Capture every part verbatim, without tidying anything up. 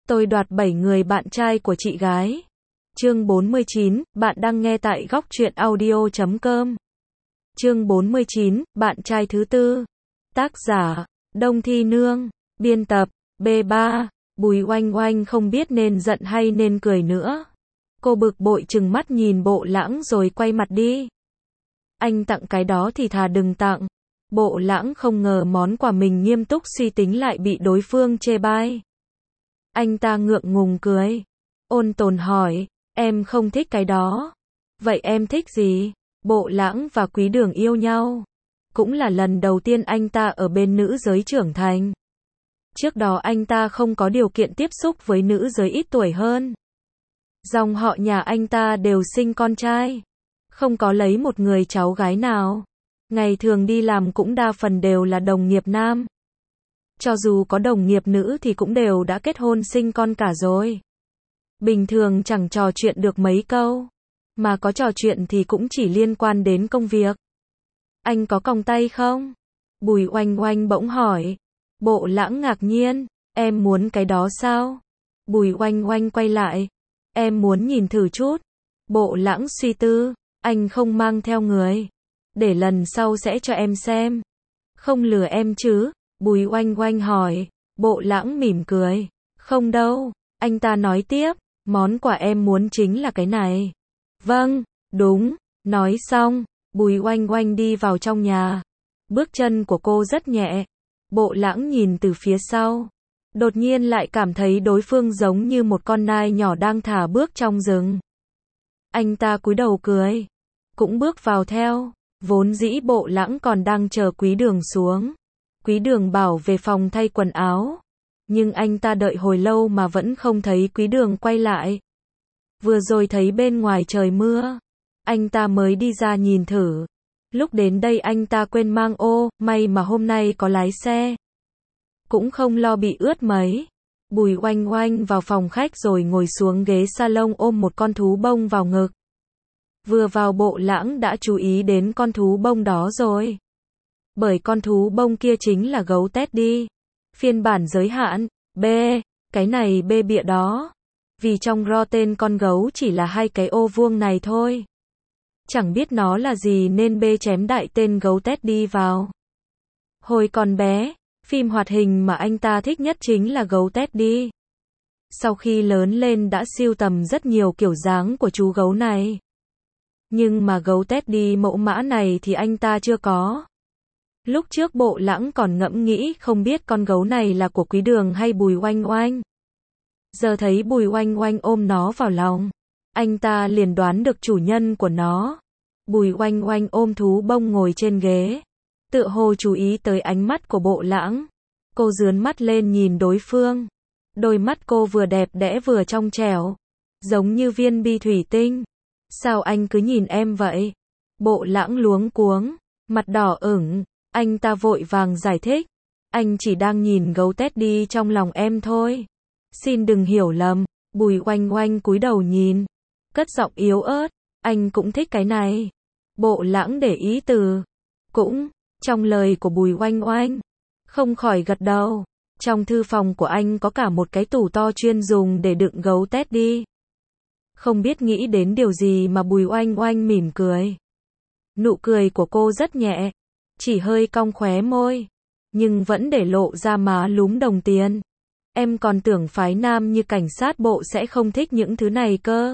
Tôi đoạt bảy người bạn trai của chị gái. Chương bốn mươi chín, bạn đang nghe tại góc truyện audio chấm com. Chương bốn mươi chín, bạn trai thứ tư. Tác giả, Đông Thi Nương. Biên tập, B ba. Bùi Oanh Oanh không biết nên giận hay nên cười nữa. Cô bực bội trừng mắt nhìn Bộ Lãng rồi quay mặt đi. Anh tặng cái đó thì thà đừng tặng. Bộ Lãng không ngờ món quà mình nghiêm túc suy tính lại bị đối phương chê bai. Anh ta ngượng ngùng cười. Ôn tồn hỏi, em không thích cái đó. Vậy em thích gì? Bộ Lãng và Quý Đường yêu nhau. Cũng là lần đầu tiên anh ta ở bên nữ giới trưởng thành. Trước đó anh ta không có điều kiện tiếp xúc với nữ giới ít tuổi hơn. Dòng họ nhà anh ta đều sinh con trai. Không có lấy một người cháu gái nào. Ngày thường đi làm cũng đa phần đều là đồng nghiệp nam. Cho dù có đồng nghiệp nữ thì cũng đều đã kết hôn sinh con cả rồi. Bình thường chẳng trò chuyện được mấy câu. Mà có trò chuyện thì cũng chỉ liên quan đến công việc. Anh có còng tay không? Bùi Oanh Oanh bỗng hỏi. Bộ Lãng ngạc nhiên. Em muốn cái đó sao? Bùi Oanh Oanh quay lại. Em muốn nhìn thử chút. Bộ Lãng suy tư. Anh không mang theo người. Để lần sau sẽ cho em xem. Không lừa em chứ? Bùi Oanh Oanh hỏi. Bộ Lãng mỉm cười. Không đâu. Anh ta nói tiếp. Món quà em muốn chính là cái này. Vâng, đúng. Nói xong, Bùi Oanh Oanh đi vào trong nhà. Bước chân của cô rất nhẹ. Bộ Lãng nhìn từ phía sau. Đột nhiên lại cảm thấy đối phương giống như một con nai nhỏ đang thả bước trong rừng. Anh ta cúi đầu cười. Cũng bước vào theo. Vốn dĩ Bộ Lãng còn đang chờ Quý Đường xuống. Quý Đường bảo về phòng thay quần áo. Nhưng anh ta đợi hồi lâu mà vẫn không thấy Quý Đường quay lại. Vừa rồi thấy bên ngoài trời mưa. Anh ta mới đi ra nhìn thử. Lúc đến đây anh ta quên mang ô, may mà hôm nay có lái xe. Cũng không lo bị ướt mấy. Bùi Oanh Oanh vào phòng khách rồi ngồi xuống ghế salon ôm một con thú bông vào ngực. Vừa vào Bộ Lãng đã chú ý đến con thú bông đó rồi. Bởi con thú bông kia chính là gấu Teddy. Phiên bản giới hạn, B, cái này B bịa đó. Vì trong ro tên con gấu chỉ là hai cái ô vuông này thôi. Chẳng biết nó là gì nên B chém đại tên gấu Teddy vào. Hồi còn bé, phim hoạt hình mà anh ta thích nhất chính là gấu Teddy. Sau khi lớn lên đã sưu tầm rất nhiều kiểu dáng của chú gấu này. Nhưng mà gấu Teddy mẫu mã này thì anh ta chưa có. Lúc trước Bộ Lãng còn ngẫm nghĩ không biết con gấu này là của Quý Đường hay Bùi Oanh Oanh. Giờ thấy Bùi Oanh Oanh ôm nó vào lòng. Anh ta liền đoán được chủ nhân của nó. Bùi Oanh Oanh ôm thú bông ngồi trên ghế. Tựa hồ chú ý tới ánh mắt của Bộ Lãng. Cô dướn mắt lên nhìn đối phương. Đôi mắt cô vừa đẹp đẽ vừa trong trẻo. Giống như viên bi thủy tinh. Sao anh cứ nhìn em vậy? Bộ Lãng luống cuống. Mặt đỏ ửng. Anh ta vội vàng giải thích. Anh chỉ đang nhìn gấu Teddy trong lòng em thôi. Xin đừng hiểu lầm. Bùi Oanh Oanh cúi đầu nhìn. Cất giọng yếu ớt. Anh cũng thích cái này. Bộ Lãng để ý từ. Cũng. Trong lời của Bùi Oanh Oanh. Không khỏi gật đầu. Trong thư phòng của anh có cả một cái tủ to chuyên dùng để đựng gấu Teddy. Không biết nghĩ đến điều gì mà Bùi Oanh Oanh mỉm cười. Nụ cười của cô rất nhẹ. Chỉ hơi cong khóe môi. Nhưng vẫn để lộ ra má lúm đồng tiền. Em còn tưởng phái nam như cảnh sát bộ sẽ không thích những thứ này cơ.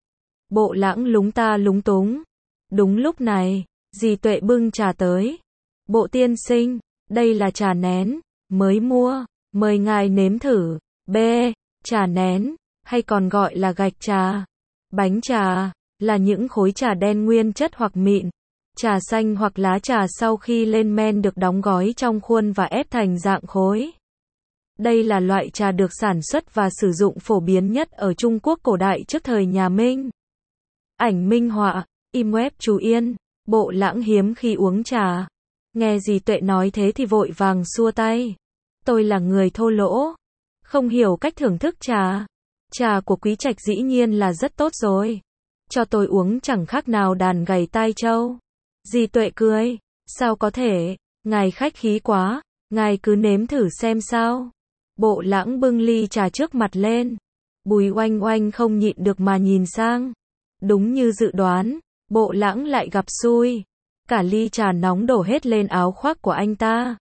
Bộ Lãng lúng ta lúng túng. Đúng lúc này, dì Tuệ bưng trà tới. Bộ tiên sinh, đây là trà nén, mới mua, mời ngài nếm thử. B, trà nén, hay còn gọi là gạch trà. Bánh trà, là những khối trà đen nguyên chất hoặc mịn. Trà xanh hoặc lá trà sau khi lên men được đóng gói trong khuôn và ép thành dạng khối. Đây là loại trà được sản xuất và sử dụng phổ biến nhất ở Trung Quốc cổ đại trước thời nhà Minh. Ảnh minh họa, im web chú Yên. Bộ Lãng hiếm khi uống trà. Nghe dì Tuệ nói thế thì vội vàng xua tay. Tôi là người thô lỗ. Không hiểu cách thưởng thức trà. Trà của Quý Trạch dĩ nhiên là rất tốt rồi. Cho tôi uống chẳng khác nào đàn gầy tai trâu. Dì Tuệ cười. Sao có thể, ngài khách khí quá. Ngài cứ nếm thử xem sao. Bộ Lãng bưng ly trà trước mặt lên. Bùi Oanh Oanh không nhịn được mà nhìn sang. Đúng như dự đoán, Bộ Lãng lại gặp xui. Cả ly trà nóng đổ hết lên áo khoác của anh ta.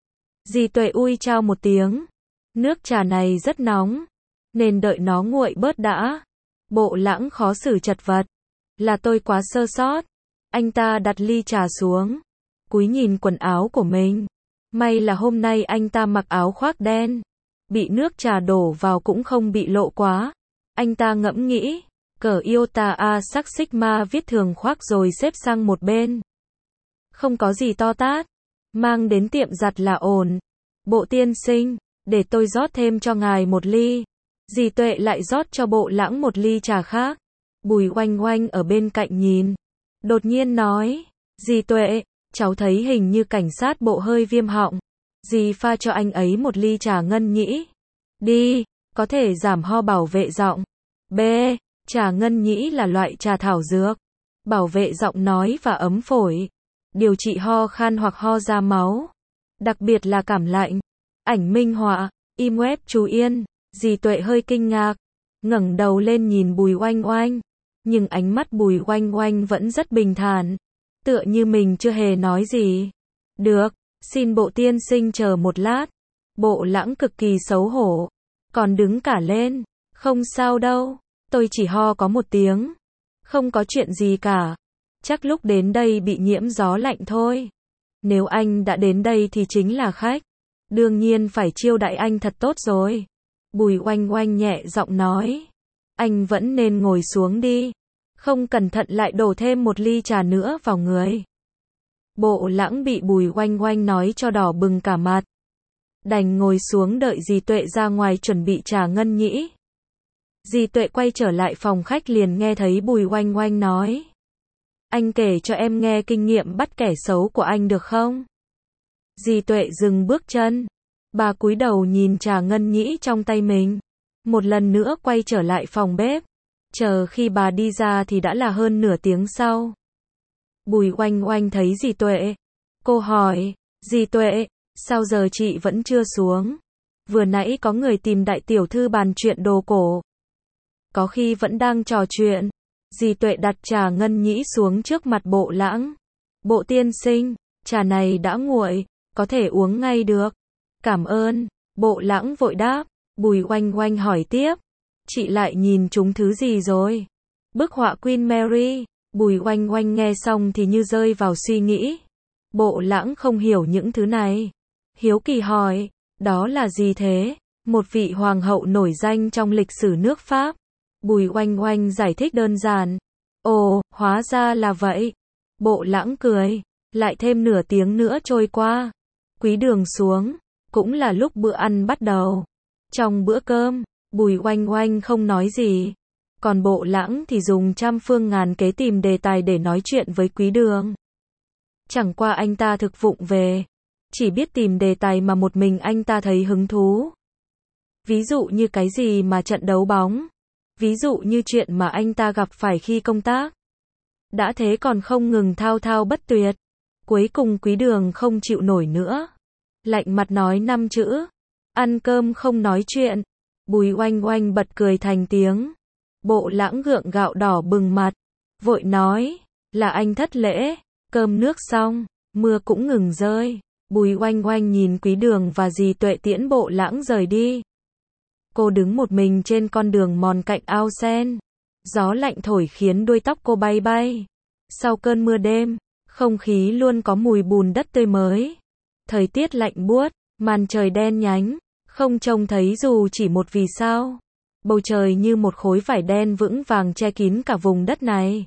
Dì Tuệ ui chao một tiếng. Nước trà này rất nóng, nên đợi nó nguội bớt đã. Bộ Lãng khó xử chật vật. Là tôi quá sơ sót. Anh ta đặt ly trà xuống, cúi nhìn quần áo của mình. May là hôm nay anh ta mặc áo khoác đen, bị nước trà đổ vào cũng không bị lộ quá. Anh ta ngẫm nghĩ, cờ Iota A sắc Sigma viết thường khoác rồi xếp sang một bên. Không có gì to tát, mang đến tiệm giặt là ổn. Bộ tiên sinh, để tôi rót thêm cho ngài một ly. Dì Tuệ lại rót cho Bộ Lãng một ly trà khác. Bùi Oanh Oanh ở bên cạnh nhìn, đột nhiên nói, dì Tuệ, cháu thấy hình như cảnh sát bộ hơi viêm họng. Dì pha cho anh ấy một ly trà ngân nhĩ. Đi, có thể giảm ho bảo vệ giọng. B. Trà ngân nhĩ là loại trà thảo dược, bảo vệ giọng nói và ấm phổi, điều trị ho khan hoặc ho ra máu, đặc biệt là cảm lạnh. Ảnh minh họa, im web chú Yên. Dì Tuệ hơi kinh ngạc, ngẩng đầu lên nhìn Bùi Oanh Oanh, nhưng ánh mắt Bùi Oanh Oanh vẫn rất bình thản, tựa như mình chưa hề nói gì. Được, xin bộ tiên sinh chờ một lát. Bộ Lãng cực kỳ xấu hổ, còn đứng cả lên. Không sao đâu, tôi chỉ ho có một tiếng, không có chuyện gì cả. Chắc lúc đến đây bị nhiễm gió lạnh thôi. Nếu anh đã đến đây thì chính là khách, đương nhiên phải chiêu đãi anh thật tốt rồi. Bùi Oanh Oanh nhẹ giọng nói, anh vẫn nên ngồi xuống đi, không cẩn thận lại đổ thêm một ly trà nữa vào người. Bộ Lãng bị Bùi Oanh Oanh nói cho đỏ bừng cả mặt, đành ngồi xuống đợi dì Tuệ ra ngoài chuẩn bị trà ngân nhĩ. Dì Tuệ quay trở lại phòng khách liền nghe thấy Bùi Oanh Oanh nói, anh kể cho em nghe kinh nghiệm bắt kẻ xấu của anh được không? Dì Tuệ dừng bước chân, bà cúi đầu nhìn trà ngân nhĩ trong tay mình, một lần nữa quay trở lại phòng bếp. Chờ khi bà đi ra thì đã là hơn nửa tiếng sau. Bùi Oanh Oanh thấy dì Tuệ, cô hỏi, dì Tuệ, sao giờ chị vẫn chưa xuống? Vừa nãy có người tìm đại tiểu thư bàn chuyện đồ cổ. Có khi vẫn đang trò chuyện. Dì Tuệ đặt trà ngân nhĩ xuống trước mặt Bộ Lãng. Bộ tiên sinh, trà này đã nguội, có thể uống ngay được. Cảm ơn. Bộ Lãng vội đáp. Bùi Oanh Oanh hỏi tiếp, chị lại nhìn trúng thứ gì rồi? Bức họa Queen Mary. Bùi Oanh Oanh nghe xong thì như rơi vào suy nghĩ. Bộ Lãng không hiểu những thứ này, hiếu kỳ hỏi, đó là gì thế? Một vị hoàng hậu nổi danh trong lịch sử nước Pháp. Bùi Oanh Oanh giải thích đơn giản. Ồ, hóa ra là vậy. Bộ Lãng cười. Lại thêm nửa tiếng nữa trôi qua, Quý Đường xuống, cũng là lúc bữa ăn bắt đầu. Trong bữa cơm, Bùi Oanh Oanh không nói gì, còn Bộ Lãng thì dùng trăm phương ngàn kế tìm đề tài để nói chuyện với Quý Đường. Chẳng qua anh ta thực vụng về, chỉ biết tìm đề tài mà một mình anh ta thấy hứng thú. Ví dụ như cái gì mà trận đấu bóng, ví dụ như chuyện mà anh ta gặp phải khi công tác. Đã thế còn không ngừng thao thao bất tuyệt. Cuối cùng Quý Đường không chịu nổi nữa, lạnh mặt nói năm chữ, ăn cơm không nói chuyện. Bùi Oanh Oanh bật cười thành tiếng. Bộ Lãng gượng gạo đỏ bừng mặt, vội nói, là anh thất lễ. Cơm nước xong, mưa cũng ngừng rơi. Bùi Oanh Oanh nhìn Quý Đường và dì Tuệ tiễn Bộ Lãng rời đi. Cô đứng một mình trên con đường mòn cạnh ao sen. Gió lạnh thổi khiến đuôi tóc cô bay bay. Sau cơn mưa đêm, không khí luôn có mùi bùn đất tươi mới. Thời tiết lạnh buốt, màn trời đen nhánh, không trông thấy dù chỉ một vì sao. Bầu trời như một khối vải đen vững vàng che kín cả vùng đất này,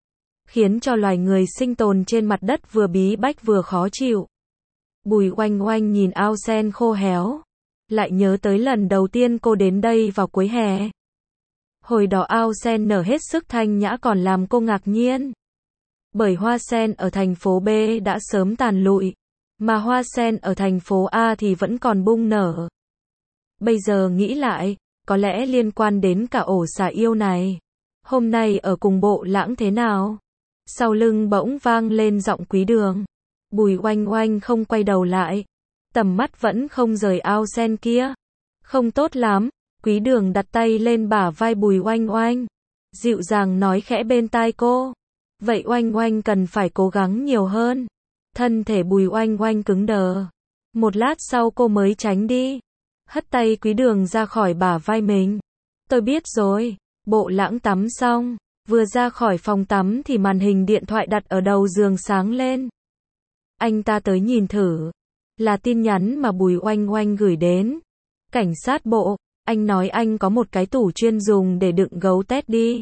khiến cho loài người sinh tồn trên mặt đất vừa bí bách vừa khó chịu. Bùi Oanh Oanh nhìn ao sen khô héo, lại nhớ tới lần đầu tiên cô đến đây vào cuối hè. Hồi đó ao sen nở hết sức thanh nhã còn làm cô ngạc nhiên. Bởi hoa sen ở thành phố B đã sớm tàn lụi, mà hoa sen ở thành phố A thì vẫn còn bung nở. Bây giờ nghĩ lại, có lẽ liên quan đến cả ổ xà yêu này. Hôm nay ở cùng Bộ Lãng thế nào? Sau lưng bỗng vang lên giọng Quý Đường. Bùi Oanh Oanh không quay đầu lại, tầm mắt vẫn không rời ao sen kia. Không tốt lắm. Quý Đường đặt tay lên bả vai Bùi Oanh Oanh, dịu dàng nói khẽ bên tai cô. Vậy Oanh Oanh cần phải cố gắng nhiều hơn. Thân thể Bùi Oanh Oanh cứng đờ. Một lát sau cô mới tránh đi, hất tay Quý Đường ra khỏi bả vai mình. Tôi biết rồi. Bộ Lãng tắm xong, vừa ra khỏi phòng tắm thì màn hình điện thoại đặt ở đầu giường sáng lên. Anh ta tới nhìn thử, là tin nhắn mà Bùi Oanh Oanh gửi đến. Cảnh sát bộ, anh nói anh có một cái tủ chuyên dùng để đựng gấu Teddy.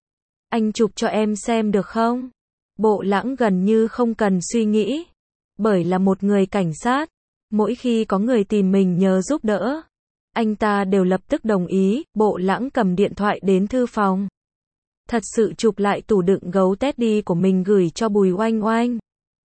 Anh chụp cho em xem được không? Bộ Lãng gần như không cần suy nghĩ, bởi là một người cảnh sát, mỗi khi có người tìm mình nhờ giúp đỡ, anh ta đều lập tức đồng ý. Bộ Lãng cầm điện thoại đến thư phòng, thật sự chụp lại tủ đựng gấu Teddy của mình gửi cho Bùi Oanh Oanh.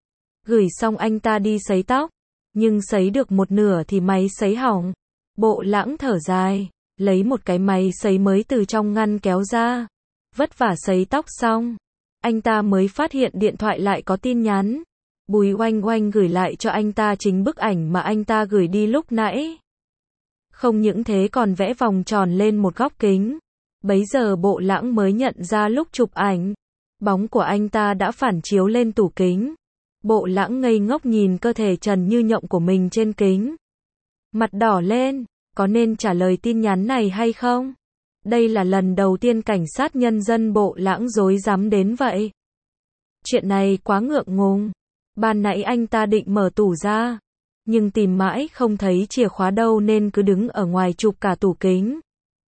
Gửi xong anh ta đi sấy tóc, nhưng sấy được một nửa thì máy sấy hỏng. Bộ Lãng thở dài, lấy một cái máy sấy mới từ trong ngăn kéo ra, vất vả sấy tóc xong, anh ta mới phát hiện điện thoại lại có tin nhắn. Bùi Oanh Oanh gửi lại cho anh ta chính bức ảnh mà anh ta gửi đi lúc nãy. Không những thế còn vẽ vòng tròn lên một góc kính. Bấy giờ Bộ Lãng mới nhận ra lúc chụp ảnh, bóng của anh ta đã phản chiếu lên tủ kính. Bộ Lãng ngây ngốc nhìn cơ thể trần như nhộng của mình trên kính. Mặt đỏ lên, có nên trả lời tin nhắn này hay không? Đây là lần đầu tiên cảnh sát nhân dân Bộ Lãng rối rắm đến vậy. Chuyện này quá ngượng ngùng. Ban nãy anh ta định mở tủ ra, nhưng tìm mãi không thấy chìa khóa đâu nên cứ đứng ở ngoài chụp cả tủ kính.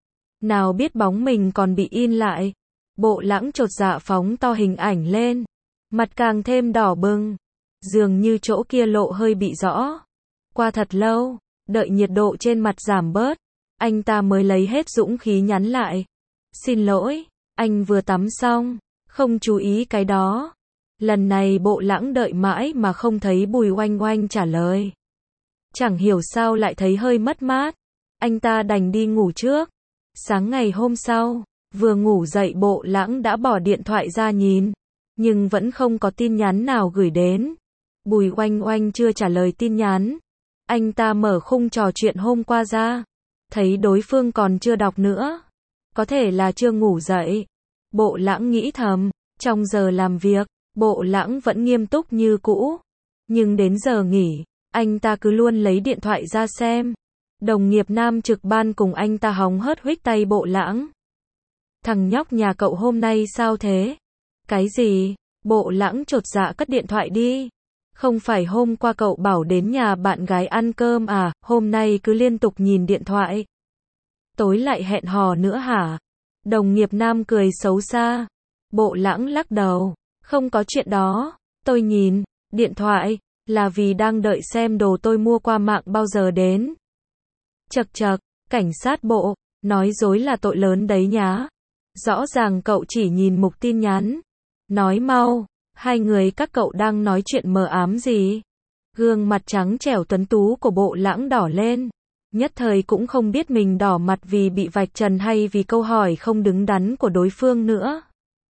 Nào biết bóng mình còn bị in lại. Bộ Lãng chột dạ phóng to hình ảnh lên, mặt càng thêm đỏ bừng, dường như chỗ kia lộ hơi bị rõ. Qua thật lâu, đợi nhiệt độ trên mặt giảm bớt, anh ta mới lấy hết dũng khí nhắn lại. Xin lỗi, anh vừa tắm xong, không chú ý cái đó. Lần này Bộ Lãng đợi mãi mà không thấy Bùi Oanh Oanh trả lời. Chẳng hiểu sao lại thấy hơi mất mát. Anh ta đành đi ngủ trước. Sáng ngày hôm sau, vừa ngủ dậy Bộ Lãng đã bỏ điện thoại ra nhìn, nhưng vẫn không có tin nhắn nào gửi đến. Bùi Oanh Oanh chưa trả lời tin nhắn. Anh ta mở khung trò chuyện hôm qua ra, thấy đối phương còn chưa đọc nữa. Có thể là chưa ngủ dậy. Bộ Lãng nghĩ thầm. Trong giờ làm việc, Bộ Lãng vẫn nghiêm túc như cũ. Nhưng đến giờ nghỉ, anh ta cứ luôn lấy điện thoại ra xem. Đồng nghiệp nam trực ban cùng anh ta hóng hớt huých tay Bộ Lãng. Thằng nhóc nhà cậu hôm nay sao thế? Cái gì? Bộ Lãng chột dạ cất điện thoại đi. Không phải hôm qua cậu bảo đến nhà bạn gái ăn cơm à, hôm nay cứ liên tục nhìn điện thoại. Tối lại hẹn hò nữa hả? Đồng nghiệp nam cười xấu xa. Bộ Lãng lắc đầu. Không có chuyện đó. Tôi nhìn điện thoại là vì đang đợi xem đồ tôi mua qua mạng bao giờ đến. Chậc chậc, cảnh sát bộ, nói dối là tội lớn đấy nhá. Rõ ràng cậu chỉ nhìn mục tin nhắn. Nói mau, hai người các cậu đang nói chuyện mờ ám gì? Gương mặt trắng trẻo tuấn tú của Bộ Lãng đỏ lên. Nhất thời cũng không biết mình đỏ mặt vì bị vạch trần hay vì câu hỏi không đứng đắn của đối phương nữa.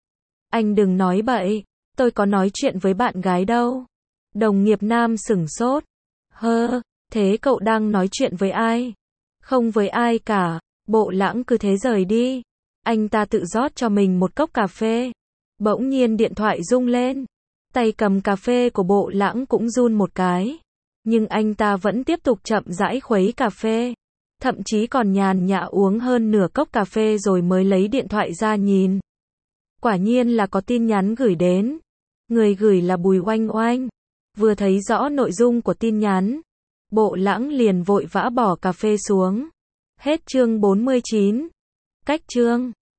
Anh đừng nói bậy, tôi có nói chuyện với bạn gái đâu. Đồng nghiệp nam sửng sốt. Hơ, thế cậu đang nói chuyện với ai? Không với ai cả. Bộ Lãng cứ thế rời đi. Anh ta tự rót cho mình một cốc cà phê. Bỗng nhiên điện thoại rung lên. Tay cầm cà phê của Bộ Lãng cũng run một cái. Nhưng anh ta vẫn tiếp tục chậm rãi khuấy cà phê. Thậm chí còn nhàn nhã uống hơn nửa cốc cà phê rồi mới lấy điện thoại ra nhìn. Quả nhiên là có tin nhắn gửi đến. Người gửi là Bùi Oanh Oanh. Vừa thấy rõ nội dung của tin nhắn, Bộ Lãng liền vội vã bỏ cà phê xuống. Hết chương bốn mươi chín. Cách chương